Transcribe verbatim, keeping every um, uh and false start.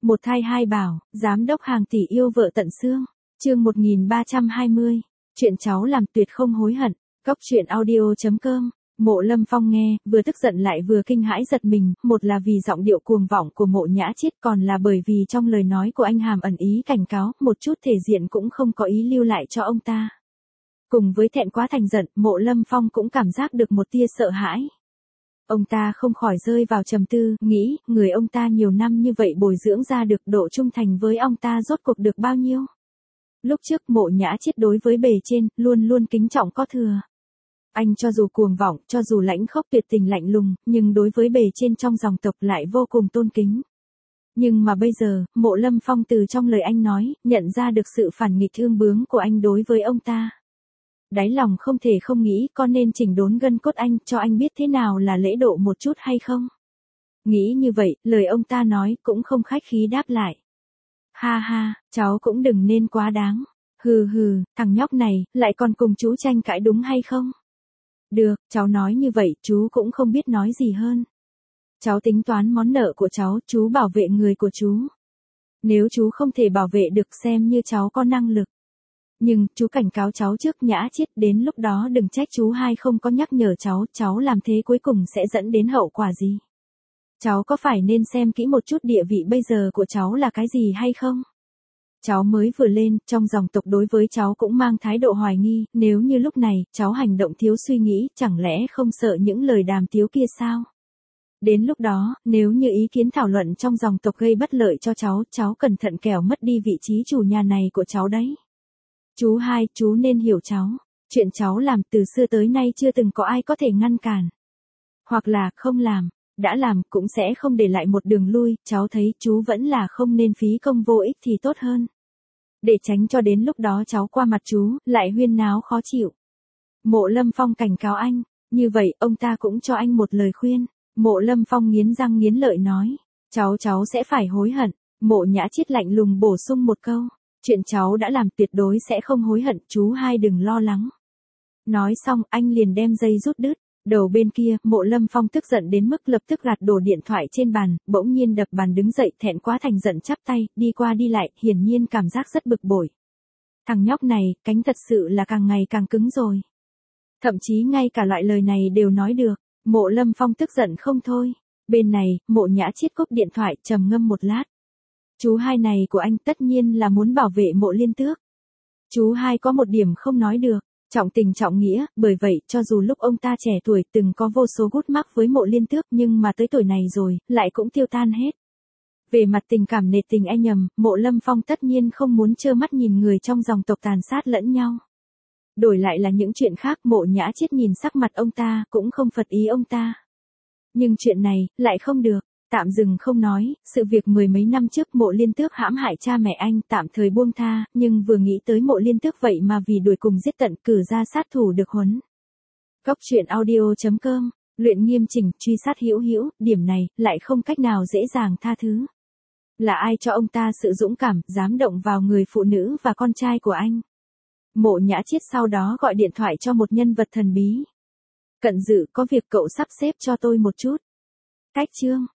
Một thai hai bảo, giám đốc hàng tỷ yêu vợ tận xương. Chương một nghìn ba trăm hai mươi. Chuyện cháu làm tuyệt không hối hận. Cốc truyện audio chấm com. Mộ Lâm Phong nghe, vừa tức giận lại vừa kinh hãi giật mình, một là vì giọng điệu cuồng vọng của Mộ Nhã Chiết, còn là bởi vì trong lời nói của anh hàm ẩn ý cảnh cáo, một chút thể diện cũng không có ý lưu lại cho ông ta. Cùng với thẹn quá thành giận, Mộ Lâm Phong cũng cảm giác được một tia sợ hãi. Ông ta không khỏi rơi vào trầm tư, nghĩ, người ông ta nhiều năm như vậy bồi dưỡng ra được độ trung thành với ông ta rốt cuộc được bao nhiêu. Lúc trước Mộ Nhã Chiết đối với bề trên, luôn luôn kính trọng có thừa. Anh cho dù cuồng vọng, cho dù lãnh khốc tuyệt tình lạnh lùng, nhưng đối với bề trên trong dòng tộc lại vô cùng tôn kính. Nhưng mà bây giờ, Mộ Lâm Phong từ trong lời anh nói, nhận ra được sự phản nghịch thương bướng của anh đối với ông ta. Đáy lòng không thể không nghĩ có nên chỉnh đốn gân cốt anh, cho anh biết thế nào là lễ độ một chút hay không. Nghĩ như vậy, lời ông ta nói cũng không khách khí đáp lại. Ha ha, cháu cũng đừng nên quá đáng. Hừ hừ, thằng nhóc này, lại còn cùng chú tranh cãi đúng hay không? Được, cháu nói như vậy, chú cũng không biết nói gì hơn. Cháu tính toán món nợ của cháu, chú bảo vệ người của chú. Nếu chú không thể bảo vệ được xem như cháu có năng lực. Nhưng, chú cảnh cáo cháu trước Nhã Chiết, đến lúc đó đừng trách chú hai không có nhắc nhở cháu, cháu làm thế cuối cùng sẽ dẫn đến hậu quả gì. Cháu có phải nên xem kỹ một chút địa vị bây giờ của cháu là cái gì hay không? Cháu mới vừa lên, trong dòng tộc đối với cháu cũng mang thái độ hoài nghi, nếu như lúc này, cháu hành động thiếu suy nghĩ, chẳng lẽ không sợ những lời đàm tiếu kia sao? Đến lúc đó, nếu như ý kiến thảo luận trong dòng tộc gây bất lợi cho cháu, cháu cẩn thận kẻo mất đi vị trí chủ nhà này của cháu đấy. Chú hai, chú nên hiểu cháu. Chuyện cháu làm từ xưa tới nay chưa từng có ai có thể ngăn cản. Hoặc là không làm, đã làm cũng sẽ không để lại một đường lui, cháu thấy chú vẫn là không nên phí công vô ích thì tốt hơn. Để tránh cho đến lúc đó cháu qua mặt chú, lại huyên náo khó chịu. Mộ Lâm Phong cảnh cáo anh, như vậy ông ta cũng cho anh một lời khuyên. Mộ Lâm Phong nghiến răng nghiến lợi nói, cháu cháu sẽ phải hối hận. Mộ Nhã Chiết lạnh lùng bổ sung một câu. Chuyện cháu đã làm tuyệt đối sẽ không hối hận, chú hai đừng lo lắng. Nói xong, anh liền đem dây rút đứt. Đầu bên kia, Mộ Lâm Phong tức giận đến mức lập tức gạt đổ điện thoại trên bàn, bỗng nhiên đập bàn đứng dậy, thẹn quá thành giận chắp tay, đi qua đi lại, hiển nhiên cảm giác rất bực bội. Thằng nhóc này, cánh thật sự là càng ngày càng cứng rồi. Thậm chí ngay cả loại lời này đều nói được. Mộ Lâm Phong tức giận không thôi. Bên này, Mộ Nhã Chiết cúp điện thoại, trầm ngâm một lát. Chú hai này của anh tất nhiên là muốn bảo vệ Mộ Liên Tước. Chú hai có một điểm không nói được, trọng tình trọng nghĩa, bởi vậy cho dù lúc ông ta trẻ tuổi từng có vô số gút mắc với Mộ Liên Tước nhưng mà tới tuổi này rồi, lại cũng tiêu tan hết. Về mặt tình cảm nể tình ai nhầm, Mộ Lâm Phong tất nhiên không muốn trơ mắt nhìn người trong dòng tộc tàn sát lẫn nhau. Đổi lại là những chuyện khác, Mộ Nhã Chiết nhìn sắc mặt ông ta cũng không phật ý ông ta. Nhưng chuyện này, lại không được. Tạm dừng không nói, sự việc mười mấy năm trước Mộ Liên Tước hãm hại cha mẹ anh tạm thời buông tha, nhưng vừa nghĩ tới Mộ Liên Tước vậy mà vì đuổi cùng giết tận cử ra sát thủ được huấn. Cốc truyện audio chấm com, luyện nghiêm chỉnh, truy sát hữu hữu, điểm này, lại không cách nào dễ dàng tha thứ. Là ai cho ông ta sự dũng cảm, dám động vào người phụ nữ và con trai của anh? Mộ Nhã Chiết sau đó gọi điện thoại cho một nhân vật thần bí. Cận Dự, có việc cậu sắp xếp cho tôi một chút. Cách chương.